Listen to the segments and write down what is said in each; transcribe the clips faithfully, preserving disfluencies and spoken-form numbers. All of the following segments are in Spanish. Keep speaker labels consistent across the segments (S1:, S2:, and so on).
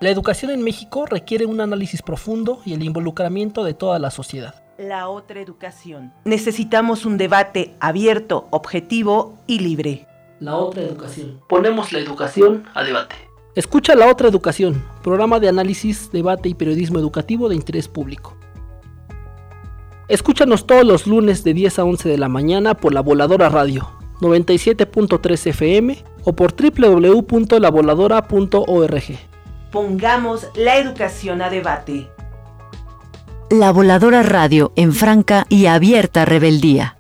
S1: La educación en México requiere un análisis profundo y el involucramiento de toda la sociedad.
S2: La otra educación. Necesitamos un debate abierto, objetivo y libre.
S1: La otra educación. Ponemos la educación a debate. Escucha La Otra Educación, programa de análisis, debate y periodismo educativo de interés público. Escúchanos todos los lunes de diez a once de la mañana por La Voladora Radio, noventa y siete punto tres F M o por doble u doble u doble u punto la voladora punto org.
S2: Pongamos la educación a debate.
S3: La Voladora Radio en franca y abierta rebeldía.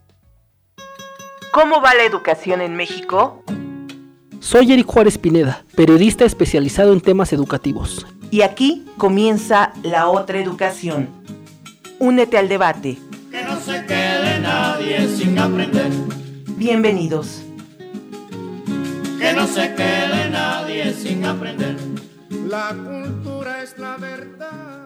S2: ¿Cómo va la educación en México?
S1: Soy Eric Juárez Pineda, periodista especializado en temas educativos.
S2: Y aquí comienza La Otra Educación. Únete al debate.
S4: Que no se quede nadie sin aprender.
S2: Bienvenidos.
S4: Que no se quede nadie sin aprender.
S5: La cultura es la verdad.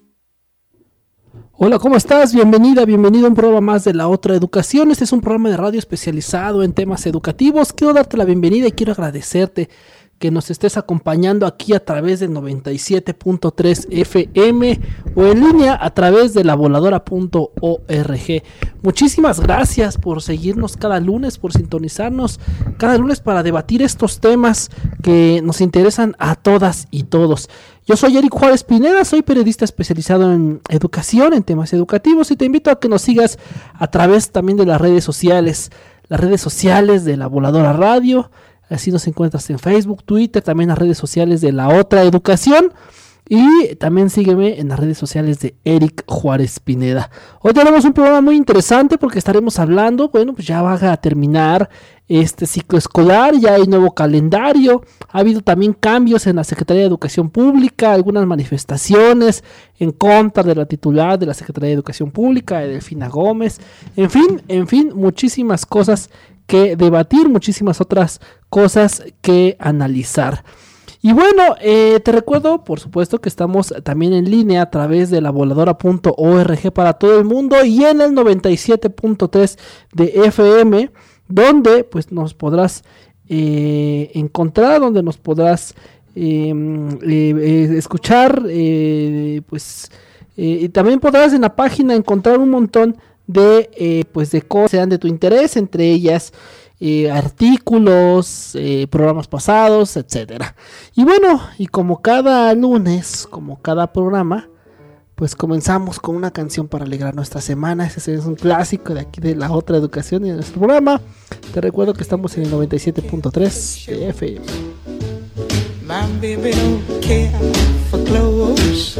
S1: Hola, ¿cómo estás? Bienvenida, bienvenido a un programa más de La Otra Educación. Este es un programa de radio especializado en temas educativos. Quiero darte la bienvenida y quiero agradecerte que nos estés acompañando aquí a través del noventa y siete punto tres F M o en línea a través de la voladora punto org. Muchísimas gracias por seguirnos cada lunes, por sintonizarnos cada lunes para debatir estos temas que nos interesan a todas y todos. Yo soy Eric Juárez Pineda, soy periodista especializado en educación, en temas educativos, y te invito a que nos sigas a través también de las redes sociales, las redes sociales de La Voladora Radio. Así nos encuentras en Facebook, Twitter, también las redes sociales de La Otra Educación. Y también sígueme en las redes sociales de Eric Juárez Pineda. Hoy tenemos un programa muy interesante porque estaremos hablando, bueno, pues ya va a terminar este ciclo escolar, ya hay nuevo calendario. Ha habido también cambios en la Secretaría de Educación Pública, algunas manifestaciones en contra de la titular de la Secretaría de Educación Pública, Delfina Gómez. En fin, en fin, muchísimas cosas que debatir, muchísimas otras cosas que analizar. Y bueno, eh, te recuerdo, por supuesto, que estamos también en línea a través de la voladora punto org para todo el mundo y en el noventa y siete punto tres de F M, donde pues nos podrás eh, encontrar, donde nos podrás eh, eh, escuchar, eh, pues eh, y también podrás en la página encontrar un montón de eh, pues de cosas que sean de tu interés, entre ellas Eh, artículos, eh, programas pasados, etcétera. Y bueno, y como cada lunes, como cada programa, pues comenzamos con una canción para alegrar nuestra semana. Ese es un clásico de aquí de La Otra Educación y de nuestro programa. Te recuerdo que estamos en el noventa y siete punto tres de F M.
S6: My baby don't care for clothes.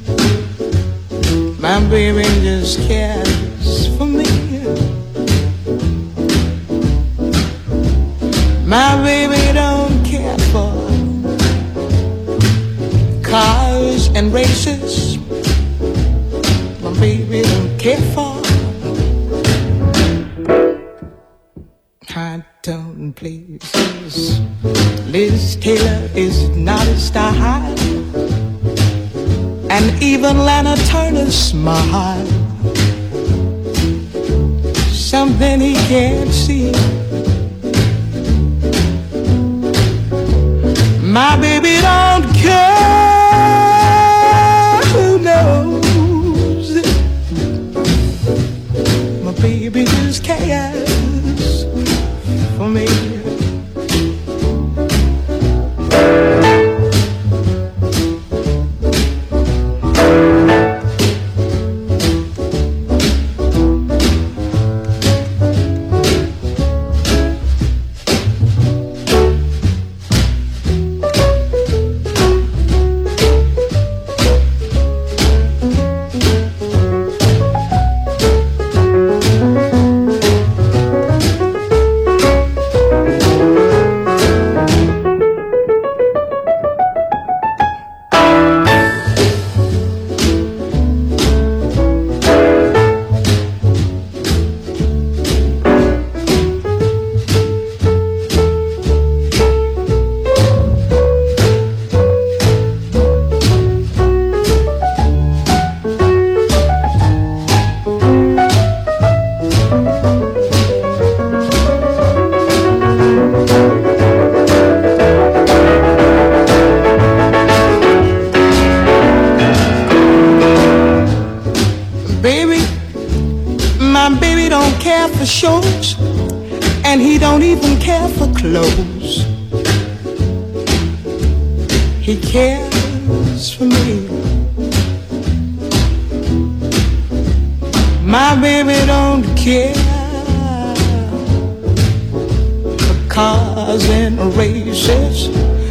S6: My baby just cares for me. My baby don't care for cars and races. My baby don't care for high tone places. Liz Taylor is not a star, and even Lana Turner's smile, something he can't see. My baby don't care who knows. My baby just cares for me. He don't even care for clothes. He cares for me. My baby don't care for cars and races.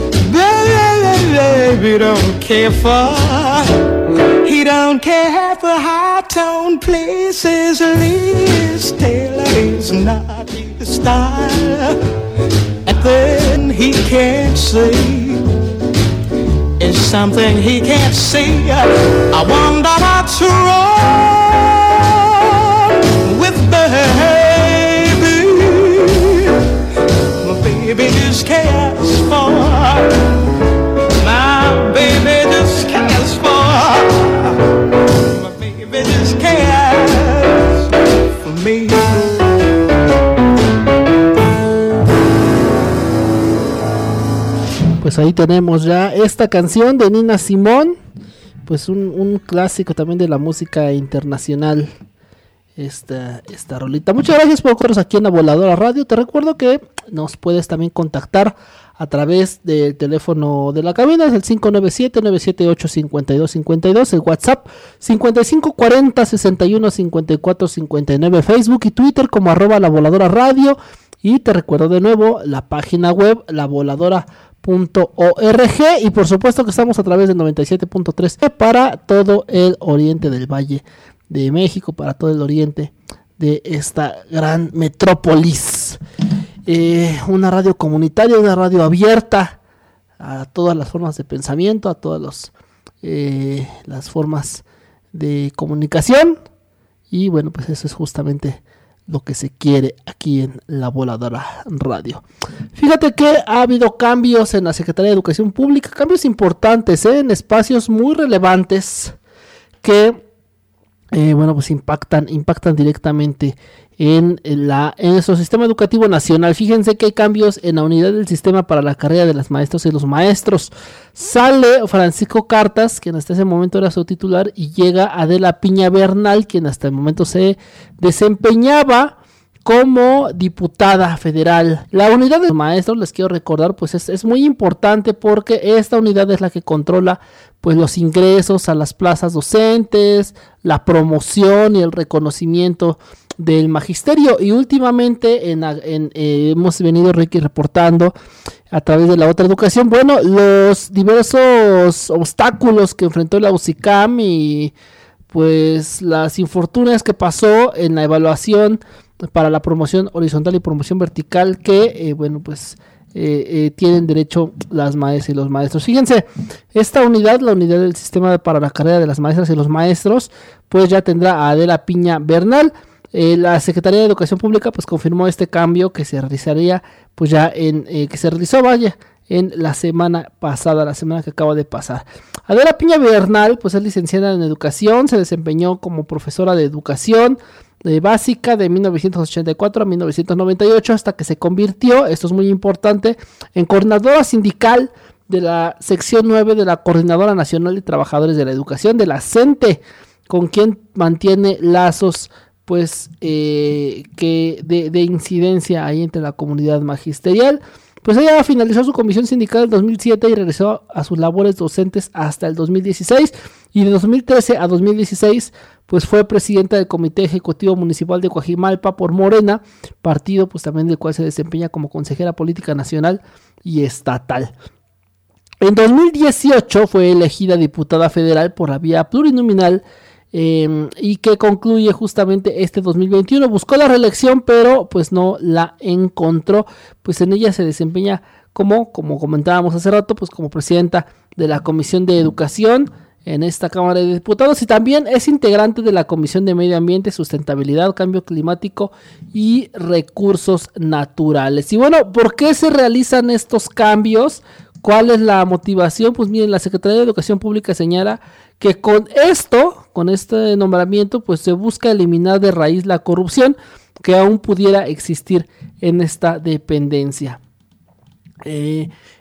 S6: Baby don't care for. He don't care for high-tone places. Liz Taylor is not his style. And then he can't see. It's something he can't see. I wonder what's wrong with baby. My baby just cares for. My baby just cares for. My baby just cares for me.
S1: Pues ahí tenemos ya esta canción de Nina Simone, pues un, un clásico también de la música internacional, esta, esta rolita. Muchas gracias por vernos aquí en La Voladora Radio. Te recuerdo que nos puedes también contactar a través del teléfono de la cabina, es el cinco nueve siete, nueve siete ocho, cinco dos cinco dos, el WhatsApp cincuenta y cinco cuarenta, sesenta y uno cincuenta y cuatro cincuenta y nueve, Facebook y Twitter como arroba La Voladora Radio. Y te recuerdo de nuevo la página web la voladora punto org, y por supuesto que estamos a través del noventa y siete punto tres para todo el oriente del Valle de México, para todo el oriente de esta gran metrópolis. Eh, una radio comunitaria, una radio abierta a todas las formas de pensamiento, a todas los, eh, las formas de comunicación, y bueno, pues eso es justamente lo que se quiere aquí en La Voladora Radio. Fíjate que ha habido cambios en la Secretaría de Educación Pública, cambios importantes, ¿eh? En espacios muy relevantes que eh, bueno, pues impactan, impactan directamente en, en, la, en nuestro sistema educativo nacional. Fíjense que hay cambios en la unidad del sistema para la carrera de las maestras y los maestros. Sale Francisco Cartas, quien hasta ese momento era su titular, y llega Adela Piña Bernal, quien hasta el momento se desempeñaba como diputada federal. La unidad de los maestros, les quiero recordar, pues es, es muy importante porque esta unidad es la que controla pues los ingresos a las plazas docentes, la promoción y el reconocimiento del magisterio. Y últimamente en, en, eh, hemos venido Ricky reportando a través de La Otra Educación, bueno, los diversos obstáculos que enfrentó la U C I C A M y pues las infortunias que pasó en la evaluación para la promoción horizontal y promoción vertical que, eh, bueno, pues eh, eh, tienen derecho las maestras y los maestros. Fíjense, esta unidad, la unidad del sistema para la carrera de las maestras y los maestros, pues ya tendrá a Adela Piña Bernal. Eh, la Secretaría de Educación Pública pues confirmó este cambio que se realizaría, pues ya en, eh, que se realizó, vaya, en la semana pasada, la semana que acaba de pasar. Adela Piña Bernal, pues es licenciada en educación, se desempeñó como profesora de educación de básica de mil novecientos ochenta y cuatro a mil novecientos noventa y ocho, hasta que se convirtió, esto es muy importante, en coordinadora sindical de la sección nueve de la Coordinadora Nacional de Trabajadores de la Educación, de la CENTE, con quien mantiene lazos pues eh, que de, de incidencia ahí entre la comunidad magisterial. Pues ella finalizó su comisión sindical en dos mil siete y regresó a sus labores docentes hasta el dos mil dieciséis, y de dos mil trece a dos mil dieciséis pues fue presidenta del Comité Ejecutivo Municipal de Coajimalpa por Morena, partido pues también del cual se desempeña como consejera política nacional y estatal. En dos mil dieciocho fue elegida diputada federal por la vía plurinominal, Eh, y que concluye justamente este dos mil veintiuno. Buscó la reelección, pero pues no la encontró. Pues en ella se desempeña como, como comentábamos hace rato, pues como presidenta de la Comisión de Educación en esta Cámara de Diputados, y también es integrante de la Comisión de Medio Ambiente, Sustentabilidad, Cambio Climático y Recursos Naturales. Y bueno, ¿por qué se realizan estos cambios? ¿Cuál es la motivación? Pues miren, la Secretaría de Educación Pública señala que con esto, con este nombramiento, pues se busca eliminar de raíz la corrupción que aún pudiera existir en esta dependencia. Eh,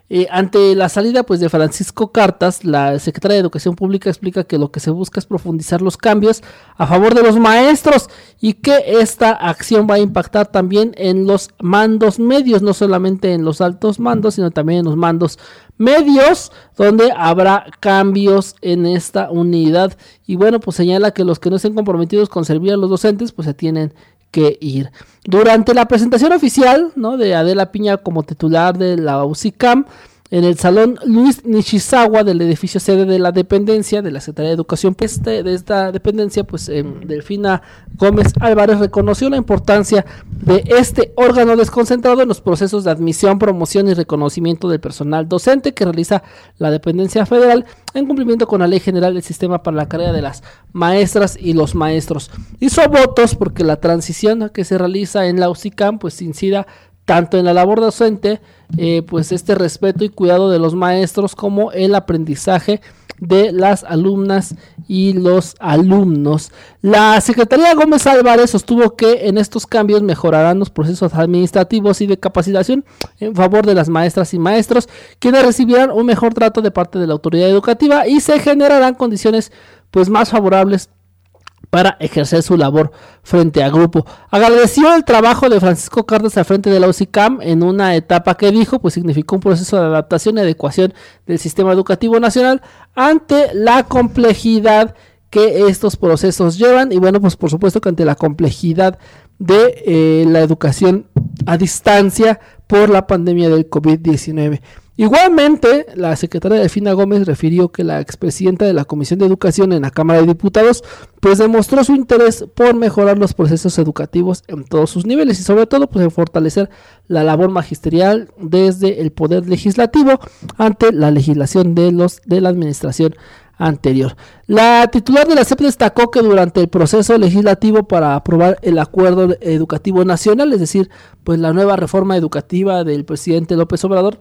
S1: Eh, ante la salida pues de Francisco Cartas, la secretaria de Educación Pública explica que lo que se busca es profundizar los cambios a favor de los maestros y que esta acción va a impactar también en los mandos medios, no solamente en los altos mandos, sino también en los mandos medios, donde habrá cambios en esta unidad. Y bueno, pues señala que los que no estén comprometidos con servir a los docentes pues se tienen que ir. Durante la presentación oficial, ¿no?, de Adela Piña como titular de la U C I C A M, en el salón Luis Nishizawa del edificio sede de la dependencia de la Secretaría de Educación, este, de esta dependencia, pues eh, Delfina Gómez Álvarez reconoció la importancia de este órgano desconcentrado en los procesos de admisión, promoción y reconocimiento del personal docente que realiza la dependencia federal en cumplimiento con la Ley General del Sistema para la Carrera de las Maestras y los Maestros. Hizo votos porque la transición que se realiza en la U C I C A M pues incida tanto en la labor docente, eh, pues este respeto y cuidado de los maestros, como el aprendizaje de las alumnas y los alumnos. La Secretaría Gómez Álvarez sostuvo que en estos cambios mejorarán los procesos administrativos y de capacitación en favor de las maestras y maestros, quienes recibirán un mejor trato de parte de la autoridad educativa y se generarán condiciones pues más favorables para ejercer su labor frente a grupo. Agradeció el trabajo de Francisco Cartas al frente de la U C I C A M en una etapa que dijo pues significó un proceso de adaptación y adecuación del sistema educativo nacional ante la complejidad que estos procesos llevan, y bueno, pues por supuesto que ante la complejidad de eh, la educación a distancia por la pandemia del covid diecinueve. Igualmente, la secretaria Delfina Gómez refirió que la expresidenta de la Comisión de Educación en la Cámara de Diputados pues demostró su interés por mejorar los procesos educativos en todos sus niveles y sobre todo pues en fortalecer la labor magisterial desde el Poder Legislativo ante la legislación de los de la administración anterior. La titular de la S E P destacó que durante el proceso legislativo para aprobar el Acuerdo Educativo Nacional, es decir, pues la nueva reforma educativa del presidente López Obrador,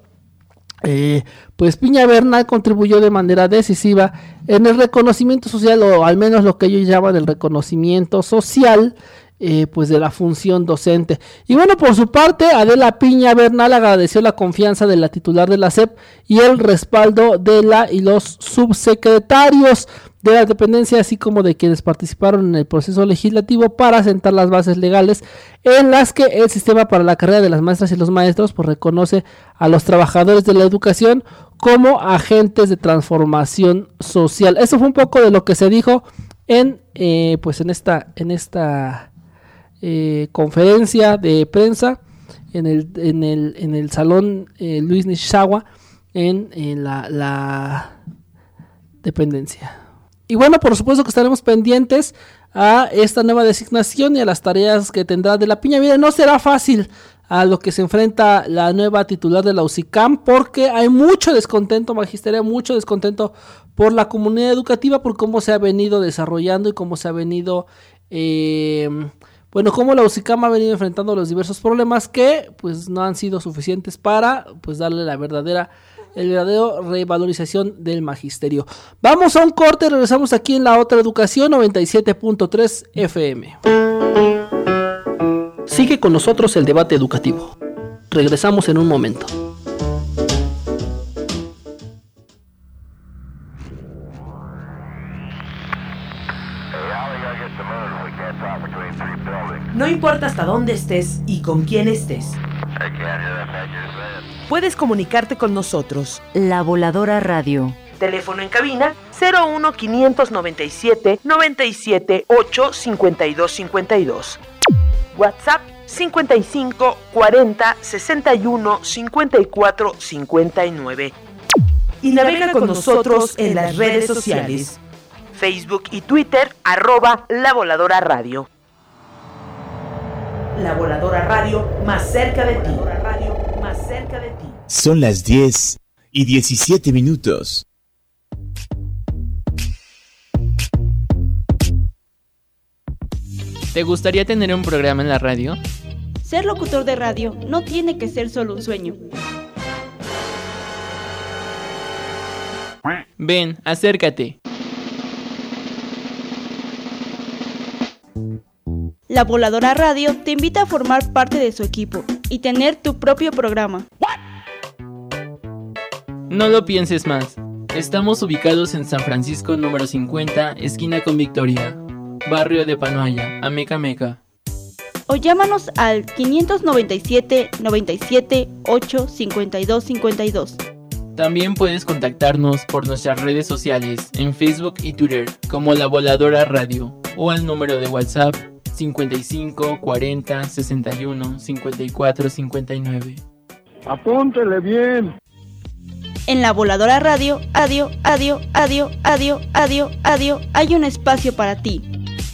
S1: Eh, pues Piña Bernal contribuyó de manera decisiva en el reconocimiento social, o al menos lo que ellos llaman el reconocimiento social, eh, pues de la función docente. Y bueno, por su parte, Adela Piña Bernal agradeció la confianza de la titular de la S E P y el respaldo de la y los subsecretarios de la dependencia, así como de quienes participaron en el proceso legislativo para sentar las bases legales en las que el sistema para la carrera de las maestras y los maestros pues reconoce a los trabajadores de la educación como agentes de transformación social. Eso fue un poco de lo que se dijo en eh, pues en esta en esta eh, conferencia de prensa en el en el en el salón eh, Luis Nishizawa en, en la, la dependencia. Y bueno, por supuesto que estaremos pendientes a esta nueva designación y a las tareas que tendrá de la Piña. Mire, no será fácil a lo que se enfrenta la nueva titular de la U C I C A M, porque hay mucho descontento magisterial, mucho descontento por la comunidad educativa, por cómo se ha venido desarrollando y cómo se ha venido, eh, bueno, cómo la U C I C A M ha venido enfrentando los diversos problemas que pues no han sido suficientes para pues darle la verdadera el verdadero revalorización del magisterio. Vamos a un corte, regresamos aquí en La Otra Educación, noventa y siete punto tres F M. Sigue con nosotros el debate educativo. Regresamos en un momento.
S2: No importa hasta dónde estés y con quién estés. Puedes comunicarte con nosotros.
S3: La Voladora Radio.
S2: Teléfono en cabina cero uno quinientos noventa y siete noventa y siete ocho cincuenta y dos cincuenta y dos. WhatsApp cincuenta y cinco cuarenta sesenta y uno cincuenta y cuatro cincuenta y nueve. Y navega con nosotros en las redes sociales. Facebook y Twitter, arroba La Voladora Radio. La Voladora Radio, más cerca de ti. Radio, más cerca de ti.
S7: Son las diez y diecisiete minutos.
S8: ¿Te gustaría tener un programa en la radio?
S9: Ser locutor de radio no tiene que ser solo un sueño.
S8: Ven, acércate.
S9: La Voladora Radio te invita a formar parte de su equipo y tener tu propio programa.
S8: No lo pienses más. Estamos ubicados en San Francisco número cincuenta, esquina con Victoria, barrio de Panoaya, Ameca Meca.
S9: O llámanos al quinientos noventa y siete, noventa y siete, ocho, cincuenta y dos, cincuenta y dos.
S8: También puedes contactarnos por nuestras redes sociales en Facebook y Twitter como La Voladora Radio o al número de WhatsApp cincuenta y cinco, cuarenta, sesenta y uno, cincuenta y cuatro, cincuenta y nueve.
S10: Apúntele bien.
S9: En La Voladora Radio, adio, adio, adio, adio, adio, adio, hay un espacio para ti.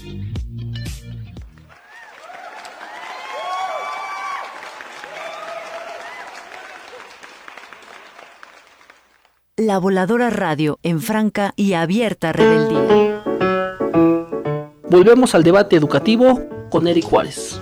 S3: La Voladora Radio, en franca y abierta rebeldía.
S1: Volvemos al debate educativo con Eric Juárez.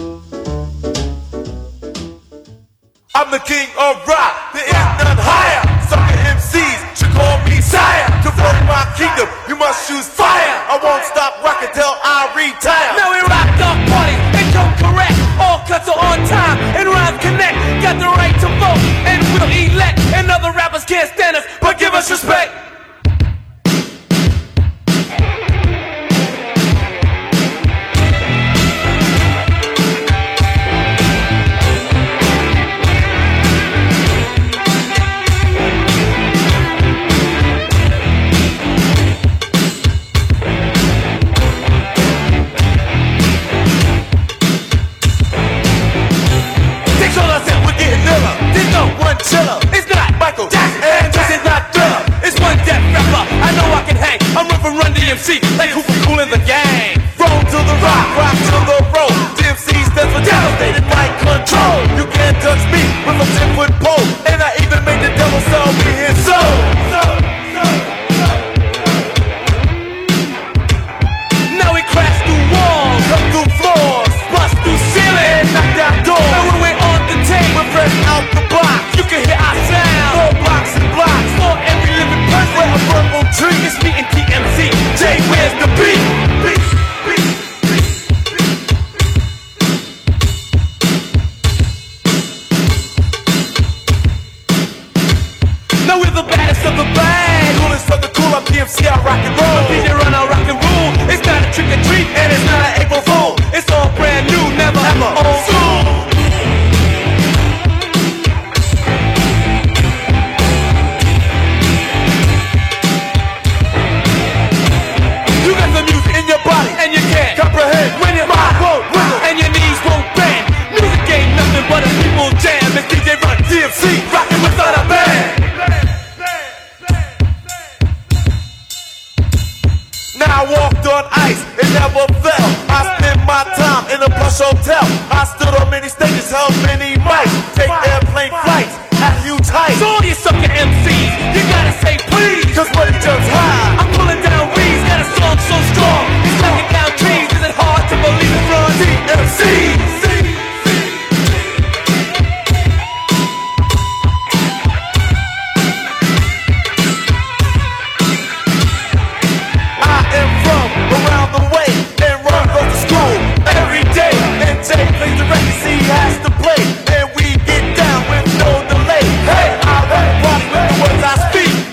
S11: I'm the king of rock, there is none higher. Sucker M Cs should call me sire. To run my kingdom, you must choose fire. I won't stop rocking till I retire.
S12: Now we rock the party and come correct. All cuts are on time and rhymes connect. Got the right to vote and we'll elect. And other rappers can't stand us, but give us respect.
S11: Chiller. It's not Michael Jackson, and this is not Thriller. It's one death rapper, I know I can hang. I'm running Run D M C, like who was cool in the gang. Roll to the rock, rock to the roll. D M C stands for devastated like control. You can't touch me with a ten foot pole. And I even made the devil sell me his soul.
S12: Now we crash through walls,
S11: come through floors, bust through ceilings, knock down doors.
S12: And when we're on the tape,
S11: we're fresh out the block.
S12: You can hear our sound.
S11: Four blocks and blocks.
S12: For every living person.
S11: Where a purple tree.
S12: It's me and D M C.
S11: Jay, where's the beat? Beat, beat, beat, beat.
S12: Now we're the baddest of the band.
S11: Coolest of the cool. I'm D M C. I rock and roll.
S12: I'm D J run, I rock and roll. It's not a trick or treat,
S11: and it's not an April Fool.
S12: It's all brand new, never ever old school.
S11: And you can't comprehend when your mind won't wiggle
S12: and your knees won't bend. Music ain't nothing but a people jam. It's D J Run,
S11: D M C, rockin' without a band. Now I walked on ice, it never fell. I spent my time in a plush hotel. I stood on many stages, held many mics. Take airplane flights at huge heights.
S12: So all you sucker M Cs, you gotta say please,
S11: cause when it jumps high,
S12: I'm pulling down reeds. Got a song so strong, it's knocking down trees. Is it hard to believe it runs?
S11: D M C. Has to play, and we get down with no delay. Hey, I rap party with the words I speak.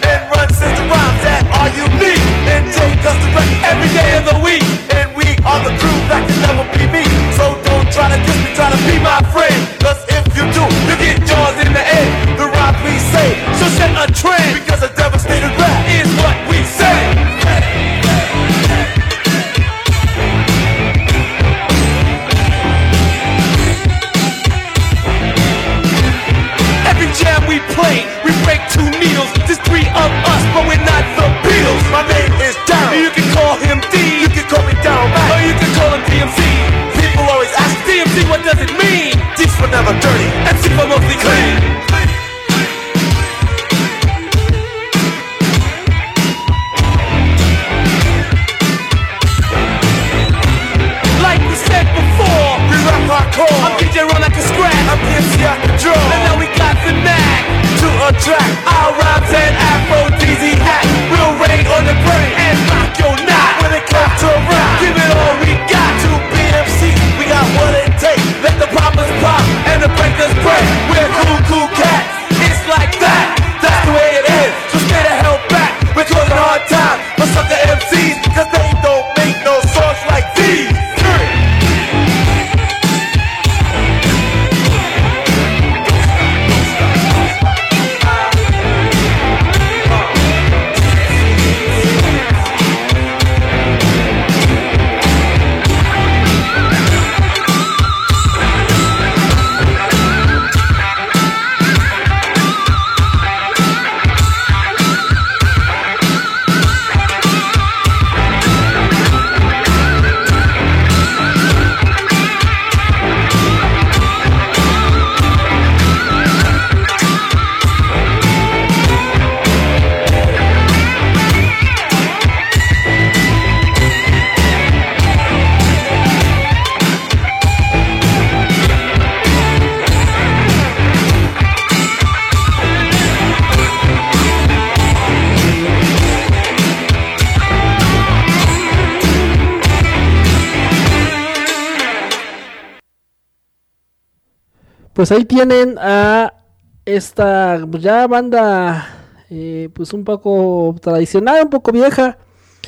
S1: pues ahí tienen a esta pues ya banda eh, pues un poco tradicional, un poco vieja,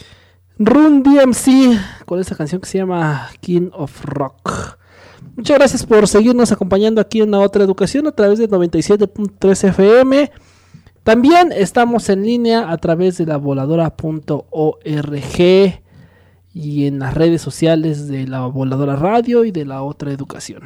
S1: Run D M C, con esta canción que se llama King of Rock. Muchas gracias por seguirnos acompañando aquí en La Otra Educación a través de noventa y siete punto tres F M. También estamos en línea a través de la voladora punto org y en las redes sociales de La Voladora Radio y de La Otra Educación.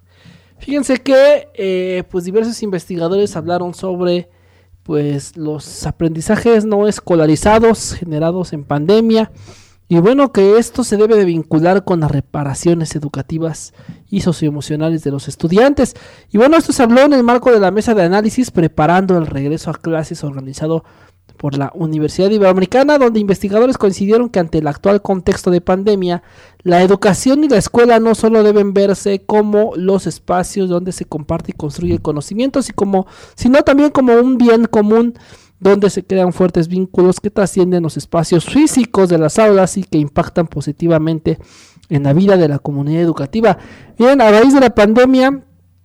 S1: Fíjense que eh, pues diversos investigadores hablaron sobre pues los aprendizajes no escolarizados generados en pandemia. Y bueno, que esto se debe de vincular con las reparaciones educativas y socioemocionales de los estudiantes. Y bueno, esto se habló en el marco de la mesa de análisis preparando el regreso a clases organizado por la Universidad Iberoamericana, donde investigadores coincidieron que ante el actual contexto de pandemia, la educación y la escuela no solo deben verse como los espacios donde se comparte y construye conocimientos, y como, sino también como un bien común donde se crean fuertes vínculos que trascienden los espacios físicos de las aulas y que impactan positivamente en la vida de la comunidad educativa. Bien, a raíz de la pandemia,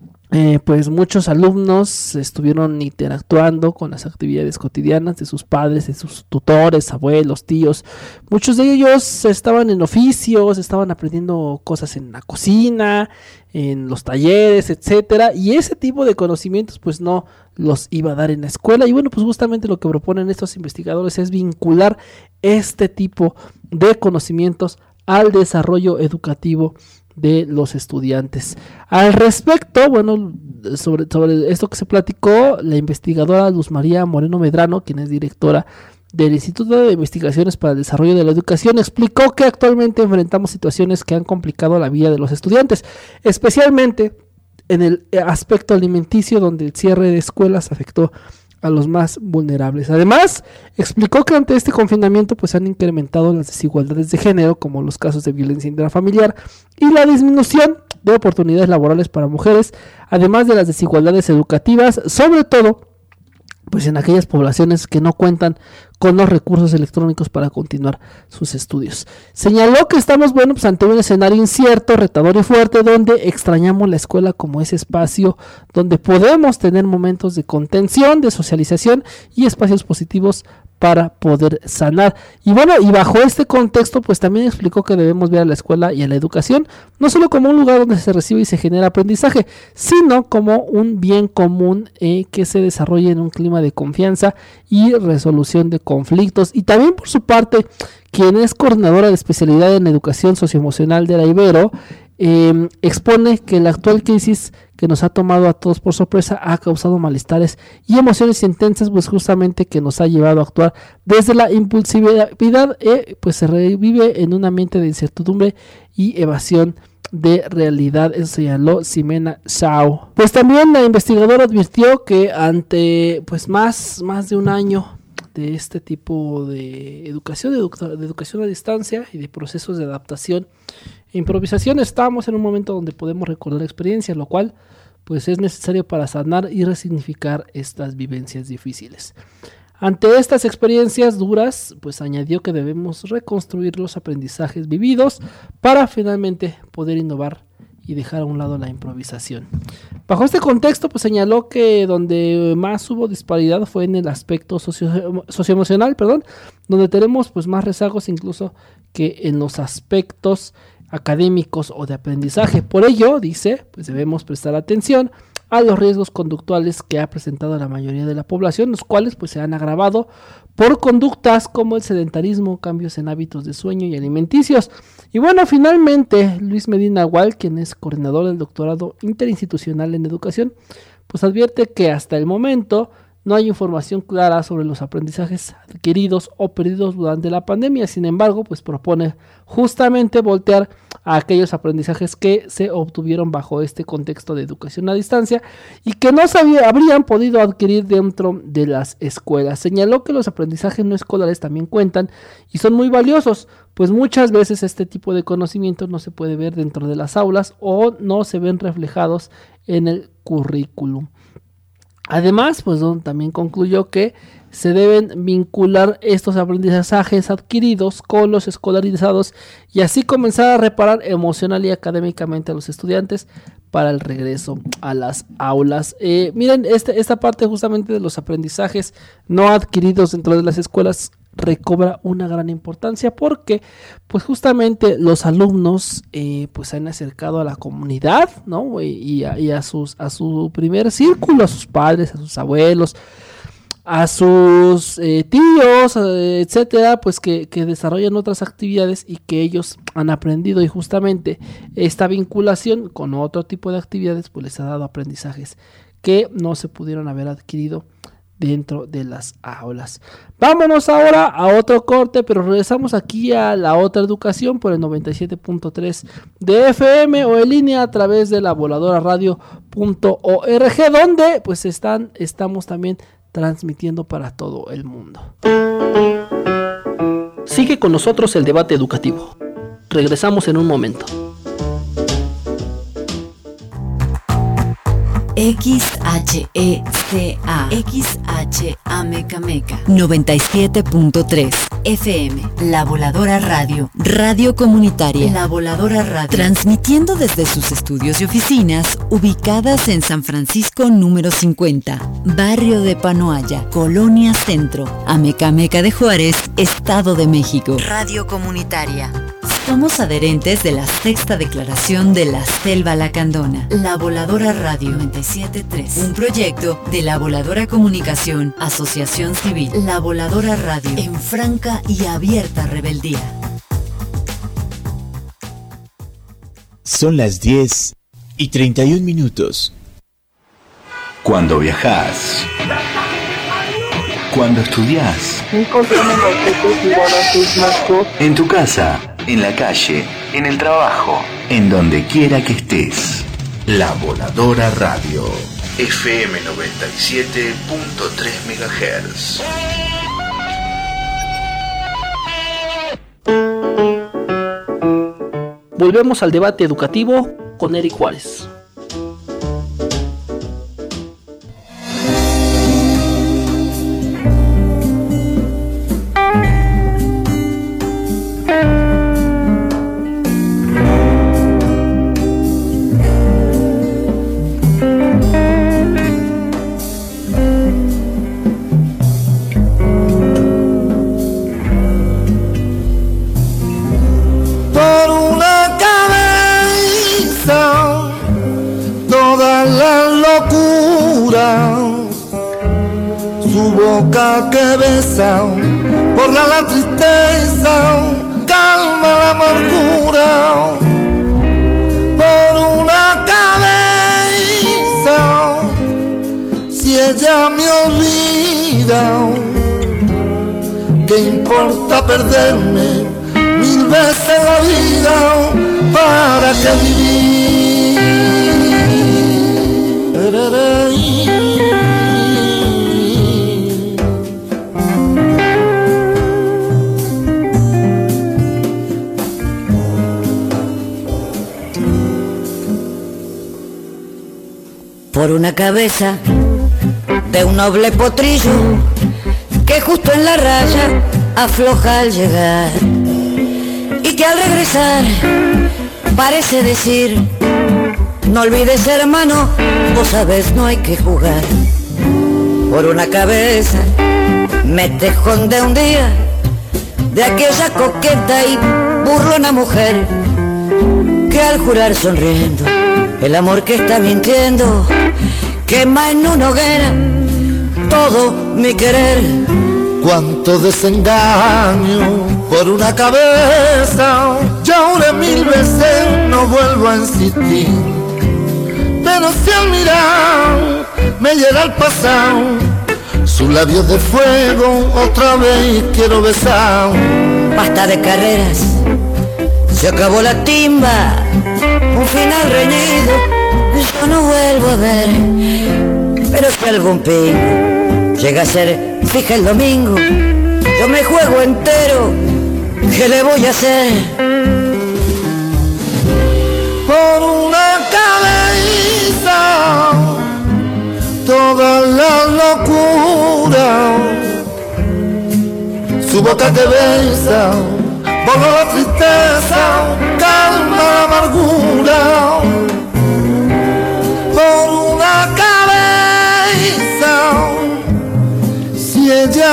S1: eh, pues muchos alumnos estuvieron interactuando con las actividades cotidianas de sus padres, de sus tutores, abuelos, tíos. Muchos de ellos estaban en oficios, estaban aprendiendo cosas en la cocina, en los talleres, etcétera, y ese tipo de conocimientos pues no los iba a dar en la escuela. Y bueno, pues justamente lo que proponen estos investigadores es vincular este tipo de conocimientos al desarrollo educativo de los estudiantes. Al respecto, bueno, sobre, sobre esto que se platicó, la investigadora Luz María Moreno Medrano, quien es directora del Instituto de Investigaciones para el Desarrollo de la Educación, explicó que actualmente enfrentamos situaciones que han complicado la vida de los estudiantes, especialmente en el aspecto alimenticio, donde el cierre de escuelas afectó a los más vulnerables. Además, explicó que ante este confinamiento pues han incrementado las desigualdades de género, como los casos de violencia intrafamiliar y la disminución de oportunidades laborales para mujeres, además de las desigualdades educativas, sobre todo pues en aquellas poblaciones que no cuentan con los recursos electrónicos para continuar sus estudios. Señaló que estamos bueno pues ante un escenario incierto, retador y fuerte, donde extrañamos la escuela como ese espacio donde podemos tener momentos de contención, de socialización y espacios positivos para poder sanar. Y bueno, y bajo este contexto pues también explicó que debemos ver a la escuela y a la educación no solo como un lugar donde se recibe y se genera aprendizaje, sino como un bien común eh, que se desarrolle en un clima de confianza y resolución de conflictos. Y también por su parte, quien es coordinadora de especialidad en educación socioemocional de la Ibero, eh, expone que la actual crisis que nos ha tomado a todos por sorpresa ha causado malestares y emociones intensas, pues justamente que nos ha llevado a actuar desde la impulsividad, eh, pues se revive en un ambiente de incertidumbre y evasión de realidad. Eso señaló Ximena Shao. Pues también la investigadora advirtió que ante pues más, más de un año de este tipo de educación, de, edu- de educación a distancia y de procesos de adaptación e improvisación, estamos en un momento donde podemos recordar experiencias, lo cual pues es necesario para sanar y resignificar estas vivencias difíciles. Ante estas experiencias duras, pues añadió que debemos reconstruir los aprendizajes vividos para finalmente poder innovar y dejar a un lado la improvisación. Bajo este contexto, pues señaló que donde más hubo disparidad fue en el aspecto socio- socioemocional, perdón, donde tenemos pues más rezagos incluso que en los aspectos académicos o de aprendizaje. Por ello, dice, pues debemos prestar atención a los riesgos conductuales que ha presentado la mayoría de la población, los cuales pues se han agravado por conductas como el sedentarismo, cambios en hábitos de sueño y alimenticios. Y bueno, finalmente, Luis Medina Gual, quien es coordinador del doctorado interinstitucional en educación, pues advierte que hasta el momento no hay información clara sobre los aprendizajes adquiridos o perdidos durante la pandemia. Sin embargo, pues propone justamente voltear a aquellos aprendizajes que se obtuvieron bajo este contexto de educación a distancia y que no sabía, habrían podido adquirir dentro de las escuelas. Señaló que los aprendizajes no escolares también cuentan y son muy valiosos, pues muchas veces este tipo de conocimientos no se puede ver dentro de las aulas o no se ven reflejados en el currículum. Además, pues Don también concluyó que se deben vincular estos aprendizajes adquiridos con los escolarizados y así comenzar a reparar emocional y académicamente a los estudiantes para el regreso a las aulas. Eh, miren, este, esta parte justamente de los aprendizajes no adquiridos dentro de las escuelas recobra una gran importancia porque pues justamente los alumnos eh, pues se han acercado a la comunidad, ¿no? y, y, a, y a, sus, a su primer círculo, a sus padres, a sus abuelos, a sus eh, tíos, eh, etcétera, pues que, que desarrollan otras actividades y que ellos han aprendido, y justamente esta vinculación con otro tipo de actividades pues les ha dado aprendizajes que no se pudieron haber adquirido dentro de las aulas. Vámonos ahora a otro corte, pero regresamos aquí a La Otra Educación por el noventa y siete punto tres de F M o en línea a través de la voladora radio punto org, donde pues están, estamos también transmitiendo para todo el mundo. Sigue con nosotros el debate educativo. Regresamos en un momento.
S3: X H E C A X H A Meca Meca noventa y siete punto tres F M, La Voladora Radio, radio comunitaria, La Voladora Radio, transmitiendo desde sus estudios y oficinas ubicadas en San Francisco número cincuenta, barrio de Panoaya, Colonia Centro, Amecameca de Juárez, Estado de México. Radio comunitaria. Somos adherentes de la sexta declaración de la Selva Lacandona. La Voladora Radio noventa y siete punto tres, un proyecto de La Voladora Comunicación, Asociación Civil. La Voladora Radio, en franca y abierta rebeldía.
S7: Son las diez y treinta y un minutos.
S13: Cuando viajas, cuando estudias, en tu casa, en la calle, en el trabajo, en donde quiera que estés. La Voladora Radio, F M noventa y siete punto tres megahertz.
S1: Volvemos al debate educativo con Eric Juárez.
S14: Que besa, borra la tristeza, calma la amargura, por una cabeza, si ella me olvida, ¿qué importa perderme mil veces la vida? ¿Para qué vivir?
S15: Por una cabeza de un noble potrillo que justo en la raya afloja al llegar y que al regresar parece decir: no olvides, hermano, vos sabés, no hay que jugar. Por una cabeza me tejón de un día de aquella coqueta y burlona mujer que al jurar sonriendo el amor que está mintiendo quema en una hoguera todo mi querer.
S14: Cuánto desengaño por una cabeza, ya una mil veces no vuelvo a insistir, pero si al mirar me llega al pasado sus labios de fuego, otra vez quiero besar.
S15: Basta de carreras, se acabó la timba, un final reñido, yo no vuelvo a ver. Pero si algún pingo llega a ser fija el domingo, yo me juego entero, ¿qué le voy a hacer?
S14: Por una cabeza, toda la locura, su boca que besa, borra la tristeza, calma la amargura,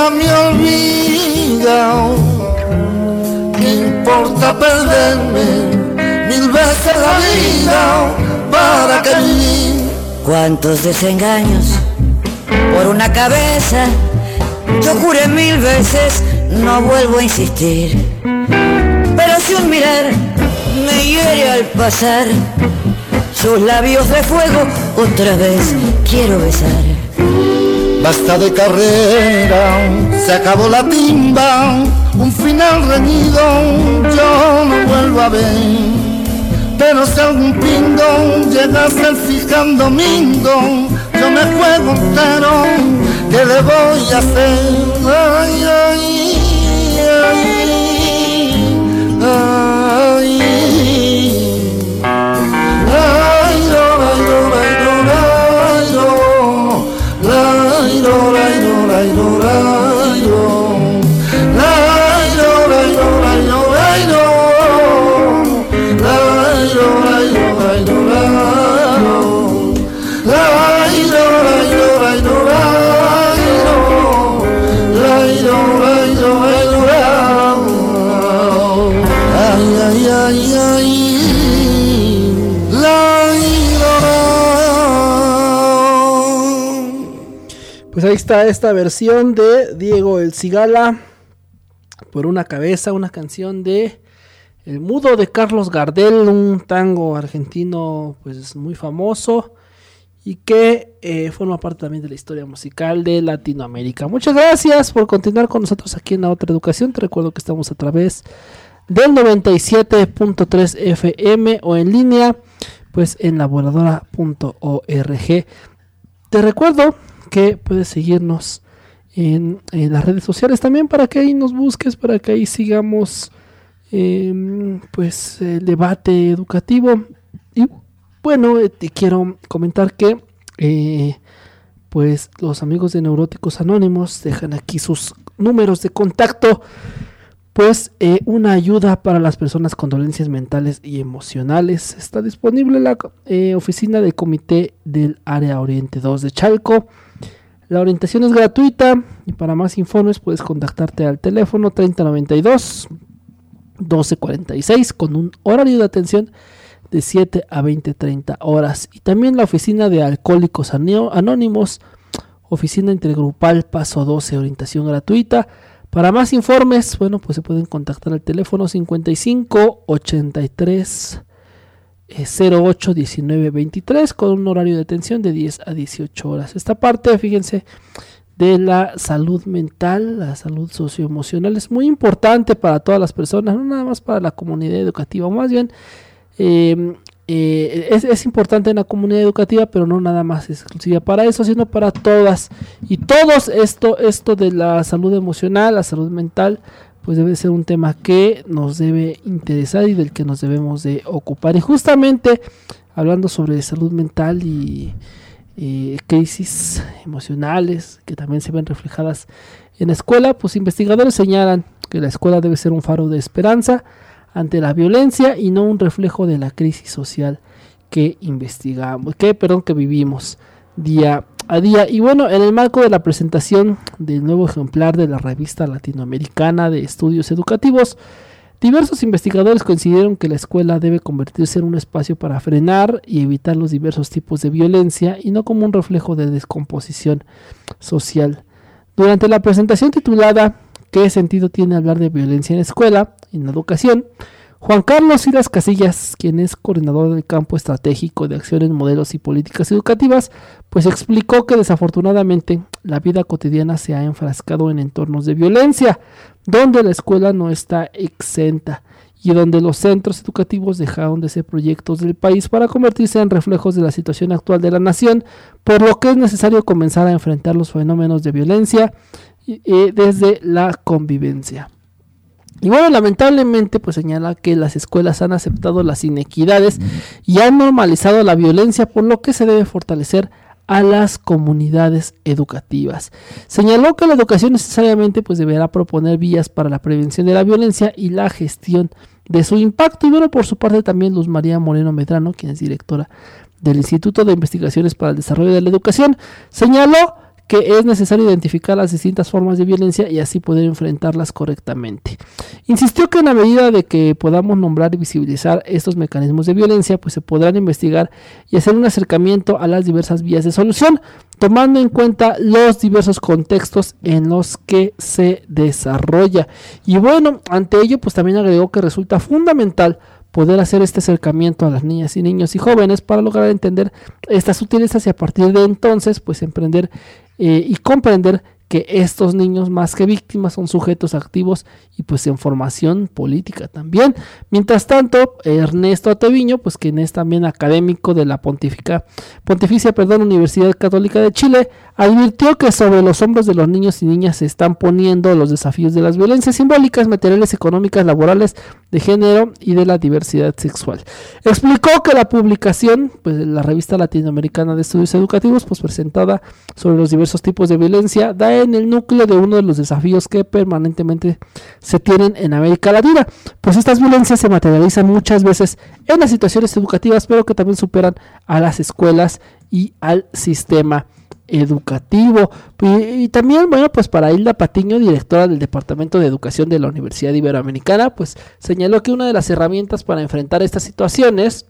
S14: vida me olvida. ¿Qué importa perderme mil veces la vida? ¿Para qué vivir?
S15: Cuántos desengaños por una cabeza. Yo juré mil veces, no vuelvo a insistir. Pero si un mirar me hiere al pasar, sus labios de fuego otra vez quiero besar.
S14: Basta de carrera, se acabó la timba, un final reñido yo no vuelvo a ver. Pero si algún pingo llegase el fijando domingo, yo me juego entero, ¿qué le voy a hacer? Ay, ay, ay, ay, ay,
S1: Pues ahí está esta versión de Diego El Cigala, Por una cabeza, una canción de El Mudo de Carlos Gardel, un tango argentino pues muy famoso y que eh, forma parte también de la historia musical de Latinoamérica. Muchas gracias por continuar con nosotros aquí en La Otra Educación. Te recuerdo que estamos a través del noventa y siete punto tres F M o en línea pues en la voladora punto org. Te recuerdo que puedes seguirnos en, en las redes sociales también para que ahí nos busques, para que ahí sigamos eh, pues el debate educativo. Y bueno, eh, te quiero comentar que eh, pues los amigos de Neuróticos Anónimos dejan aquí sus números de contacto, pues eh, una ayuda para las personas con dolencias mentales y emocionales. Está disponible la eh, oficina del Comité del Área Oriente dos de Chalco. La orientación es gratuita y para más informes puedes contactarte al teléfono treinta noventa y dos doce cuarenta y seis con un horario de atención de siete a veinte treinta horas. Y también la oficina de Alcohólicos Anónimos, oficina intergrupal Paso doce, orientación gratuita. Para más informes, bueno, pues se pueden contactar al teléfono cincuenta y cinco ochenta y tres cero ocho diecinueve veintitrés con un horario de atención de diez a dieciocho horas. Esta parte, fíjense, de la salud mental, la salud socioemocional es muy importante para todas las personas, no nada más para la comunidad educativa, más bien eh, eh, es, es importante en la comunidad educativa, pero no nada más exclusiva para eso, sino para todas y todos. Esto, esto de la salud emocional, la salud mental, pues debe ser un tema que nos debe interesar y del que nos debemos de ocupar. Y justamente hablando sobre salud mental y eh, crisis emocionales que también se ven reflejadas en la escuela, pues investigadores señalan que la escuela debe ser un faro de esperanza ante la violencia y no un reflejo de la crisis social que investigamos, que, perdón, que vivimos día a día. Y bueno, en el marco de la presentación del nuevo ejemplar de la revista latinoamericana de estudios educativos, diversos investigadores coincidieron que la escuela debe convertirse en un espacio para frenar y evitar los diversos tipos de violencia y no como un reflejo de descomposición social. Durante la presentación titulada ¿Qué sentido tiene hablar de violencia en la escuela, en la educación?, Juan Carlos Silas Casillas, quien es coordinador del campo estratégico de acciones, modelos y políticas educativas, pues explicó que desafortunadamente la vida cotidiana se ha enfrascado en entornos de violencia, donde la escuela no está exenta y donde los centros educativos dejaron de ser proyectos del país para convertirse en reflejos de la situación actual de la nación, por lo que es necesario comenzar a enfrentar los fenómenos de violencia eh, desde la convivencia. Y bueno, lamentablemente pues señala que las escuelas han aceptado las inequidades y han normalizado la violencia, por lo que se debe fortalecer a las comunidades educativas. Señaló que la educación necesariamente pues deberá proponer vías para la prevención de la violencia y la gestión de su impacto. Y bueno, por su parte también Luz María Moreno Medrano, quien es directora del Instituto de Investigaciones para el Desarrollo de la Educación, señaló que es necesario identificar las distintas formas de violencia y así poder enfrentarlas correctamente. Insistió que en la medida de que podamos nombrar y visibilizar estos mecanismos de violencia, pues se podrán investigar y hacer un acercamiento a las diversas vías de solución, tomando en cuenta los diversos contextos en los que se desarrolla. Y bueno, ante ello, pues también agregó que resulta fundamental poder hacer este acercamiento a las niñas y niños y jóvenes para lograr entender estas sutilezas y a partir de entonces pues emprender eh, y comprender que estos niños más que víctimas son sujetos activos y pues en formación política también. Mientras tanto, Ernesto Ateviño, pues quien es también académico de la Pontificia, Pontificia perdón, Universidad Católica de Chile, advirtió que sobre los hombros de los niños y niñas se están poniendo los desafíos de las violencias simbólicas, materiales, económicas, laborales, de género y de la diversidad sexual. Explicó que la publicación, pues la revista latinoamericana de estudios educativos, pues presentada sobre los diversos tipos de violencia, da en el núcleo de uno de los desafíos que permanentemente se tienen en América Latina, pues estas violencias se materializan muchas veces en las situaciones educativas, pero que también superan a las escuelas y al sistema educativo. Y, y también, bueno, pues para Hilda Patiño, directora del Departamento de Educación de la Universidad Iberoamericana, pues señaló que una de las herramientas para enfrentar estas situaciones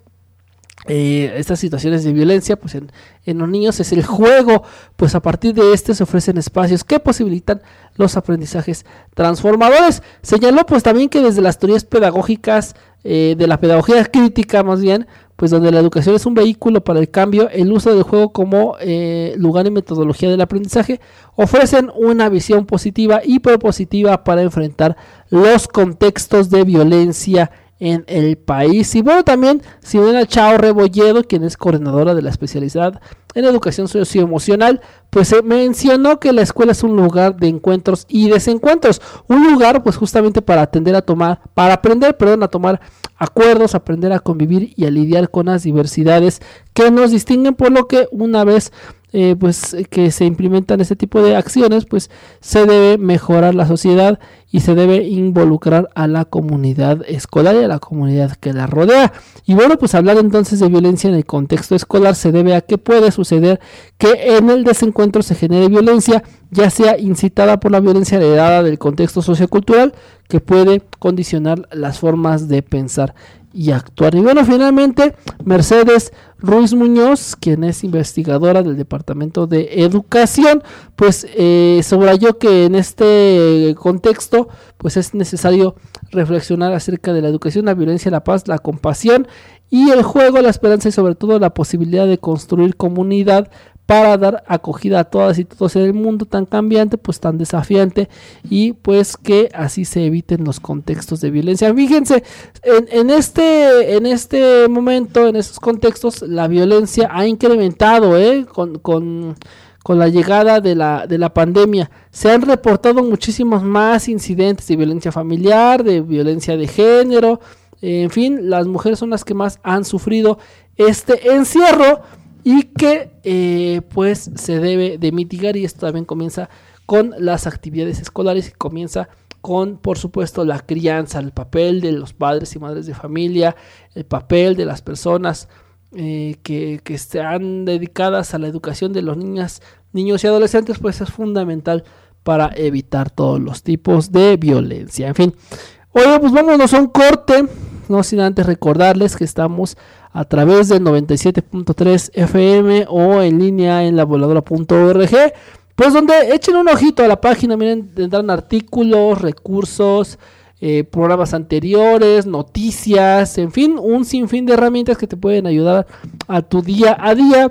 S1: Eh, estas situaciones de violencia pues en, en los niños es el juego, pues a partir de este se ofrecen espacios que posibilitan los aprendizajes transformadores. Señaló pues también que desde las teorías pedagógicas eh, de la pedagogía crítica más bien, pues donde la educación es un vehículo para el cambio, el uso del juego como eh, lugar y metodología del aprendizaje ofrecen una visión positiva y propositiva para enfrentar los contextos de violencia en el país. Y bueno, también Simona Chao Rebolledo, quien es coordinadora de la especialidad en educación socioemocional, pues se mencionó que la escuela es un lugar de encuentros y desencuentros, un lugar pues justamente para atender a tomar, para aprender, perdón, a tomar acuerdos, aprender a convivir y a lidiar con las diversidades que nos distinguen, por lo que una vez eh, pues que se implementan este tipo de acciones, pues se debe mejorar la sociedad y se debe involucrar a la comunidad escolar y a la comunidad que la rodea. Y bueno, pues hablar entonces de violencia en el contexto escolar se debe a que puede suceder que en el desencuentro se genere violencia, ya sea incitada por la violencia heredada del contexto sociocultural, que puede condicionar las formas de pensar y actuar. Y bueno, finalmente, Mercedes Ruiz Muñoz, quien es investigadora del Departamento de Educación, pues eh, subrayó que en este contexto pues es necesario reflexionar acerca de la educación, la violencia, la paz, la compasión y el juego, la esperanza y sobre todo la posibilidad de construir comunidad para dar acogida a todas y todos en el mundo tan cambiante, pues tan desafiante, y pues que así se eviten los contextos de violencia. Fíjense, en, en este en este momento, en estos contextos, la violencia ha incrementado, ¿eh? con, con, con la llegada de la, de la pandemia. Se han reportado muchísimos más incidentes de violencia familiar, de violencia de género, en fin, las mujeres son las que más han sufrido este encierro, y que eh, pues se debe de mitigar, y esto también comienza con las actividades escolares y comienza con, por supuesto, la crianza, el papel de los padres y madres de familia, el papel de las personas eh, que, que están dedicadas a la educación de los niñas, niños y adolescentes, pues es fundamental para evitar todos los tipos de violencia. En fin, oye, pues vámonos a un corte, no sin antes recordarles que estamos a través del noventa y siete punto tres F M o en línea en la voladora punto org, pues donde echen un ojito a la página, miren, tendrán artículos, recursos, eh, programas anteriores, noticias, en fin, un sinfín de herramientas que te pueden ayudar a tu día a día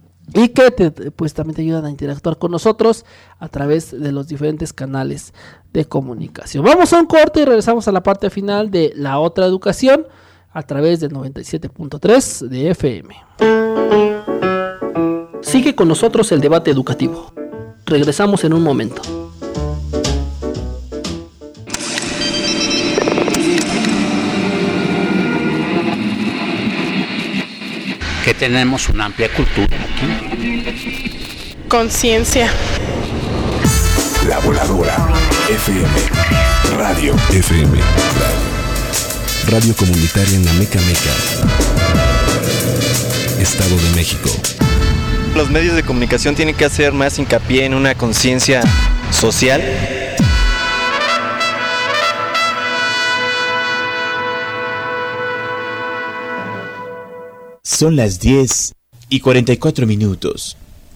S1: y que te, pues también te ayudan a interactuar con nosotros a través de los diferentes canales de comunicación. Vamos a un corte y regresamos a la parte final de La Otra Educación a través del noventa y siete punto tres de F M. Sigue con nosotros el debate educativo. Regresamos en un momento.
S16: Que tenemos una amplia cultura aquí.
S17: Conciencia.
S18: La Voladora F M. Radio F M. Radio. Radio comunitaria en la Meca Meca, Estado de México.
S17: Los medios de comunicación tienen que hacer más hincapié en una conciencia social.
S7: Son las diez y cuarenta y cuatro minutos.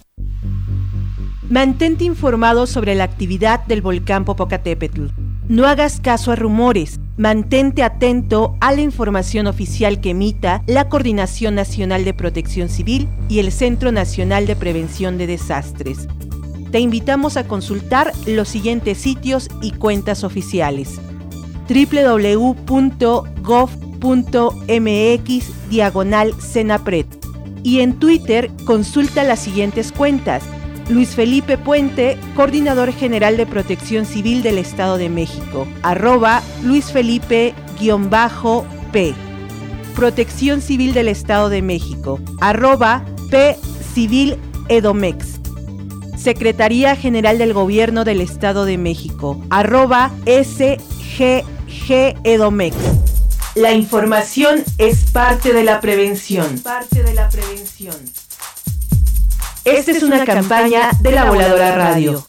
S2: Mantente informado sobre la actividad del volcán Popocatépetl. No hagas caso a rumores. Mantente atento a la información oficial que emita la Coordinación Nacional de Protección Civil y el Centro Nacional de Prevención de Desastres. Te invitamos a consultar los siguientes sitios y cuentas oficiales: doble u doble u doble u punto gov punto m x diagonal Senapred, y en Twitter consulta las siguientes cuentas: Luis Felipe Puente, Coordinador General de Protección Civil del Estado de México, arroba Luis Felipe-P. Protección Civil del Estado de México, arroba P Civil Edomex. Secretaría General del Gobierno del Estado de México, arroba S G G Edomex. La información es parte de la prevención. Parte de la prevención. Esta es una campaña de La Voladora Radio.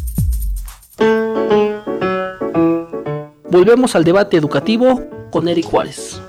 S1: Volvemos al debate educativo con Eric Juárez.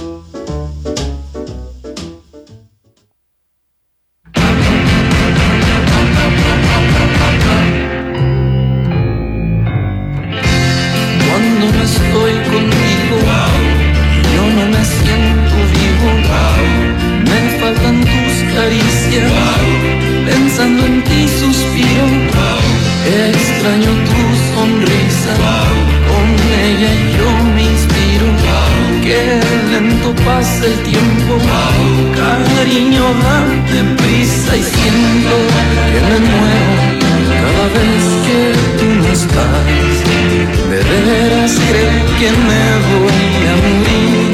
S19: Cuando no estoy contigo, yo no me siento vivo. Me faltan tus caricias. Pensando en ti suspiro, extraño tu sonrisa, con ella yo me inspiro, que lento pasa el tiempo, cariño date prisa y siento que me muero cada vez que tú no estás, de veras creo que me voy a morir,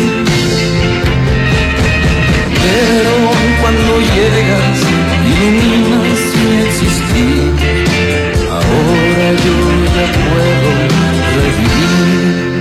S19: pero cuando llegas iluminas mi existir, ahora yo ya puedo revivir.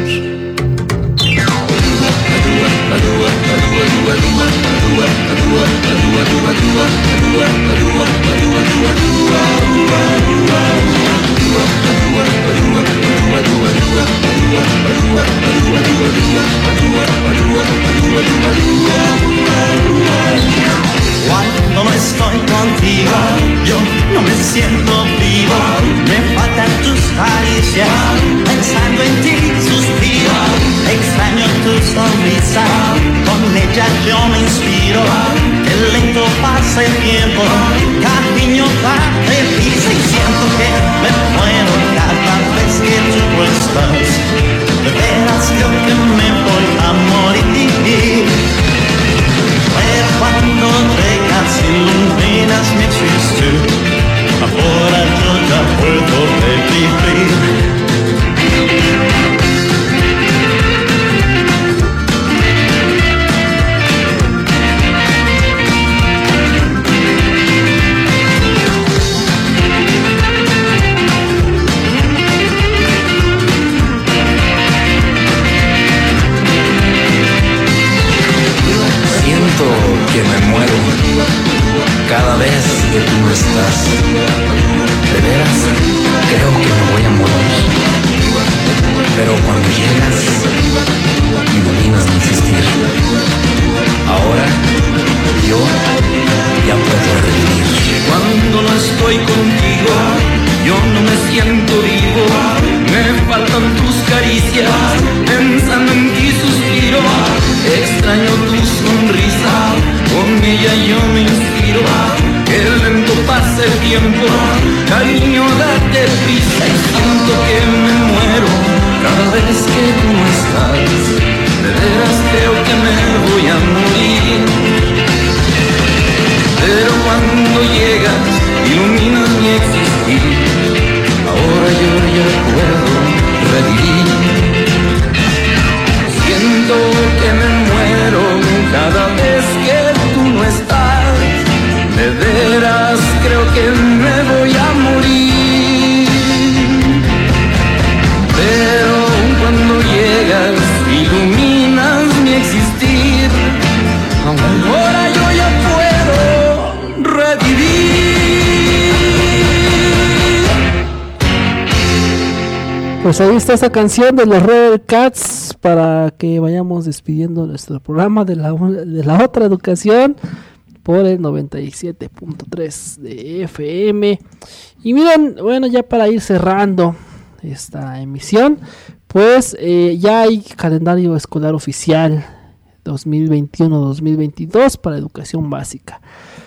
S20: Cuando no estoy contigo, yo no me siento vivo. Me faltan tus caricias, pensando en ti suspiro. Extraño tu sonrisa, con ella yo me inspiro. Que lento pasa el tiempo, cariño date prisa y siento que me muero cada vez que tú estás. De veras creo que me voy a morir. Pero cuando llegas iluminas mi existir, ahora yo ya puedo revivir.
S19: Que me muero cada vez que tú no estás. De veras, creo que me voy a morir. Pero cuando llegas, iluminas mi existir. Ahora, yo ya puedo revivir. Cuando no estoy contigo, yo no me siento vivo. Me faltan tus caricias, pensando en ti suspiro. Extraño tu sonrisa, con ella yo me inspiro. Que lento pasa el tiempo, cariño date prisa y siento que me muero cada vez que tú no estás. De veras creo que me voy a morir. Pero cuando llegas, iluminas mi existir. Ahora yo ya puedo revivir. Siento que me muero cada vez que tú no estás. De veras creo que me voy a morir. Pero cuando llegas iluminas mi existir. Ahora yo ya puedo revivir.
S1: Pues ahí está esa canción de los Red Cats para que vayamos despidiendo nuestro programa de la, de la otra educación por el noventa y siete punto tres de F M. Y miren, bueno, ya para ir cerrando esta emisión, pues eh, ya hay calendario escolar oficial dos mil veintiuno dos mil veintidós para educación básica.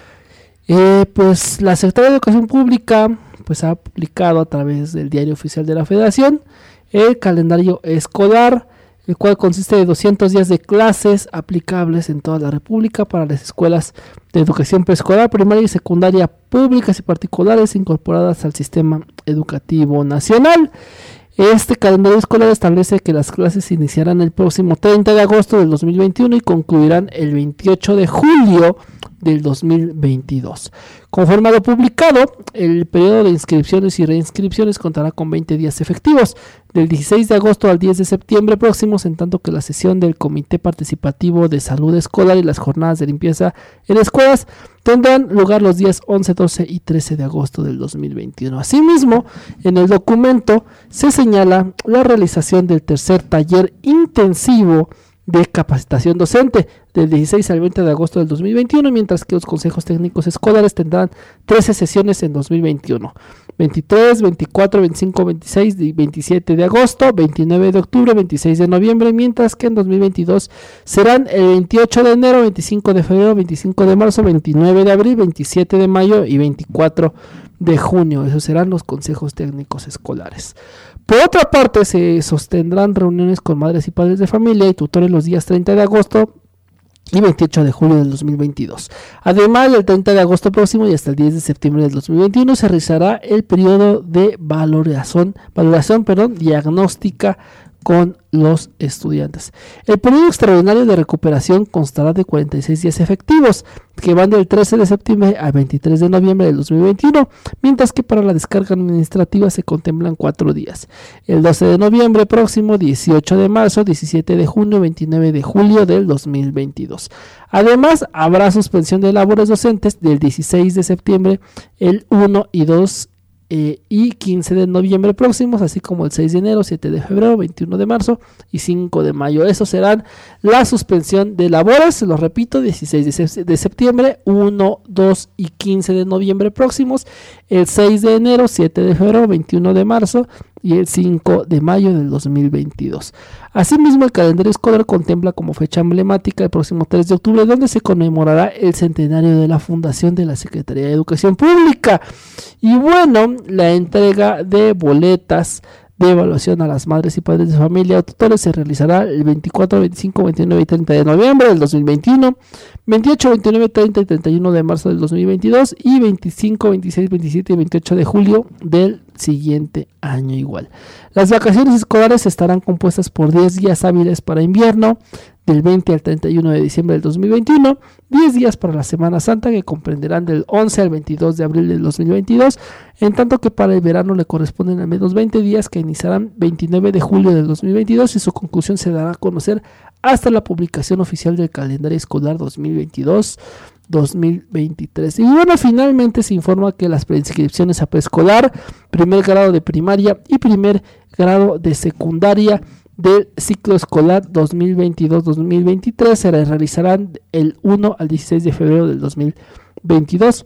S1: Eh, pues la Secretaría de Educación Pública pues ha publicado a través del Diario Oficial de la Federación el calendario escolar, el cual consiste de doscientos días de clases aplicables en toda la República para las escuelas de educación preescolar, primaria y secundaria públicas y particulares incorporadas al sistema educativo nacional. Este calendario escolar establece que las clases iniciarán el próximo treinta de agosto del dos mil veintiuno y concluirán el veintiocho de julio del dos mil veintidós. Conforme a lo publicado, el periodo de inscripciones y reinscripciones contará con veinte días efectivos, del dieciséis de agosto al diez de septiembre próximos, en tanto que la sesión del Comité Participativo de Salud Escolar y las jornadas de limpieza en escuelas tendrán lugar los días once, doce y trece de agosto del dos mil veintiuno. Asimismo, en el documento se señala la realización del tercer taller intensivo de capacitación docente del dieciséis al veinte de agosto del dos mil veintiuno, mientras que los consejos técnicos escolares tendrán trece sesiones en dos mil veintiuno, veintitrés, veinticuatro, veinticinco, veintiséis y veintisiete de agosto, veintinueve de octubre, veintiséis de noviembre, mientras que en dos mil veintidós serán el veintiocho de enero, veinticinco de febrero, veinticinco de marzo, veintinueve de abril, veintisiete de mayo y veinticuatro de junio. Esos serán los consejos técnicos escolares. Por otra parte, se sostendrán reuniones con madres y padres de familia y tutores los días treinta de agosto y veintiocho de julio del dos mil veintidós. Además, del treinta de agosto próximo y hasta el diez de septiembre del dos mil veintiuno se realizará el periodo de valoración, valoración perdón, diagnóstica con los estudiantes. El periodo extraordinario de recuperación constará de cuarenta y seis días efectivos, que van del trece de septiembre al veintitrés de noviembre del dos mil veintiuno, mientras que para la descarga administrativa se contemplan cuatro días. El doce de noviembre próximo, dieciocho de marzo, diecisiete de junio, veintinueve de julio del dos mil veintidós. Además, habrá suspensión de labores docentes del dieciséis de septiembre, el uno y dos Eh, y quince de noviembre próximos, así como el seis de enero, siete de febrero, veintiuno de marzo y cinco de mayo. Esos serán la suspensión de labores, se los repito, dieciséis de septiembre, uno, dos y quince de noviembre próximos, el seis de enero, siete de febrero, veintiuno de marzo y el cinco de mayo del dos mil veintidós. Asimismo, el calendario escolar contempla como fecha emblemática el próximo tres de octubre, donde se conmemorará el centenario de la fundación de la Secretaría de Educación Pública. Y bueno, la entrega de boletas de evaluación a las madres y padres de familia o tutores se realizará el veinticuatro, veinticinco, veintinueve y treinta de noviembre del dos mil veintiuno, veintiocho, veintinueve, treinta y treinta y uno de marzo del dos mil veintidós y veinticinco, veintiséis, veintisiete y veintiocho de julio del siguiente año igual. Las vacaciones escolares estarán compuestas por diez días hábiles para invierno, del veinte al treinta y uno de diciembre del dos mil veintiuno, diez días para la Semana Santa que comprenderán del once al veintidós de abril del dos mil veintidós, en tanto que para el verano le corresponden al menos veinte días que iniciarán veintinueve de julio del dos mil veintidós y su conclusión se dará a conocer hasta la publicación oficial del calendario escolar dos mil veintidós dos mil veintitrés. Y bueno, finalmente se informa que las preinscripciones a preescolar, primer grado de primaria y primer grado de secundaria del ciclo escolar dos mil veintidós dos mil veintitrés se realizarán el uno al dieciséis de febrero del dos mil veintidós.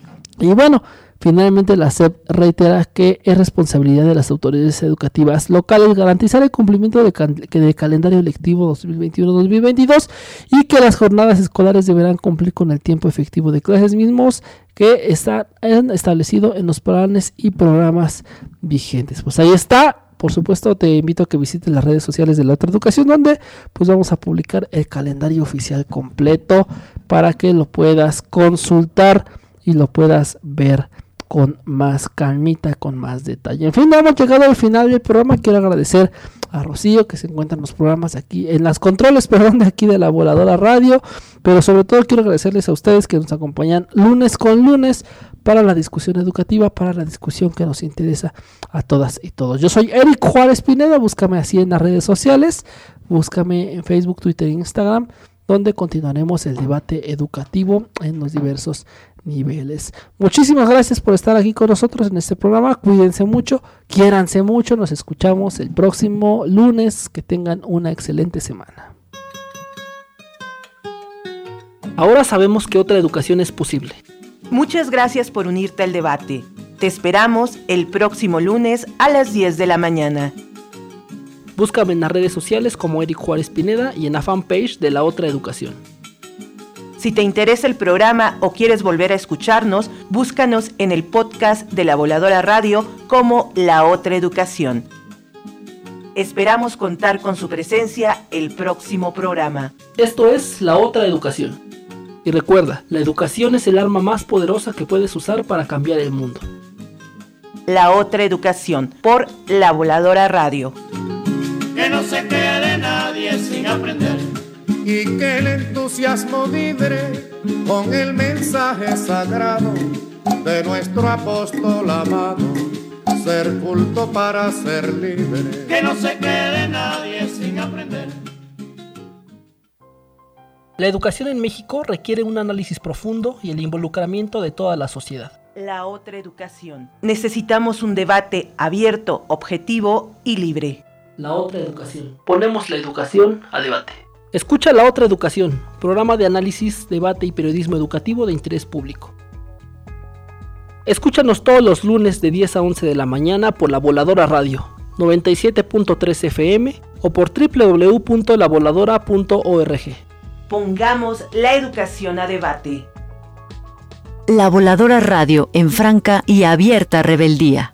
S1: Y bueno, finalmente la S E P reitera que es responsabilidad de las autoridades educativas locales garantizar el cumplimiento del de calendario lectivo dos mil veintiuno dos mil veintidós y que las jornadas escolares deberán cumplir con el tiempo efectivo de clases mismos que están establecidos en los planes y programas vigentes. Pues ahí está. Por supuesto, te invito a que visites las redes sociales de La Otra Educación, donde pues vamos a publicar el calendario oficial completo para que lo puedas consultar y lo puedas ver con más calmita, con más detalle. En fin, hemos llegado al final del programa. Quiero agradecer a Rocío, que se encuentra en los programas aquí, en las controles, perdón, de aquí de la Voladora Radio, pero sobre todo quiero agradecerles a ustedes que nos acompañan lunes con lunes para la discusión educativa, para la discusión que nos interesa a todas y todos. Yo soy Eric Juárez Pineda, búscame así en las redes sociales, búscame en Facebook, Twitter e Instagram, donde continuaremos el debate educativo en los diversos niveles. Muchísimas gracias por estar aquí con nosotros en este programa. Cuídense mucho, quiéranse mucho. Nos escuchamos el próximo lunes. Que tengan una excelente semana. Ahora sabemos que otra educación es posible.
S2: Muchas gracias por unirte al debate. Te esperamos el próximo lunes a las diez de la mañana.
S1: Búscame en las redes sociales como Eric Juárez Pineda y en la fanpage de La Otra Educación.
S2: Si te interesa el programa o quieres volver a escucharnos, búscanos en el podcast de La Voladora Radio como La Otra Educación. Esperamos contar con su presencia el próximo programa.
S1: Esto es La Otra Educación. Y recuerda, la educación es el arma más poderosa que puedes usar para cambiar el mundo.
S2: La Otra Educación, por La Voladora Radio.
S4: Que no se quede nadie sin aprender.
S5: Y que el entusiasmo vibre con el mensaje sagrado de nuestro apóstol amado. Ser culto para ser libre.
S4: Que no se quede nadie sin aprender.
S1: La educación en México requiere un análisis profundo y el involucramiento de toda la sociedad.
S2: La Otra Educación. Necesitamos un debate abierto, objetivo y libre.
S1: La Otra Educación. Ponemos la educación a debate. Escucha La Otra Educación, programa de análisis, debate y periodismo educativo de interés público. Escúchanos todos los lunes de diez a once de la mañana por La Voladora Radio, noventa y siete punto tres F M o por doble u doble u doble u punto la voladora punto org.
S2: Pongamos la educación a debate.
S3: La Voladora Radio en franca y abierta rebeldía.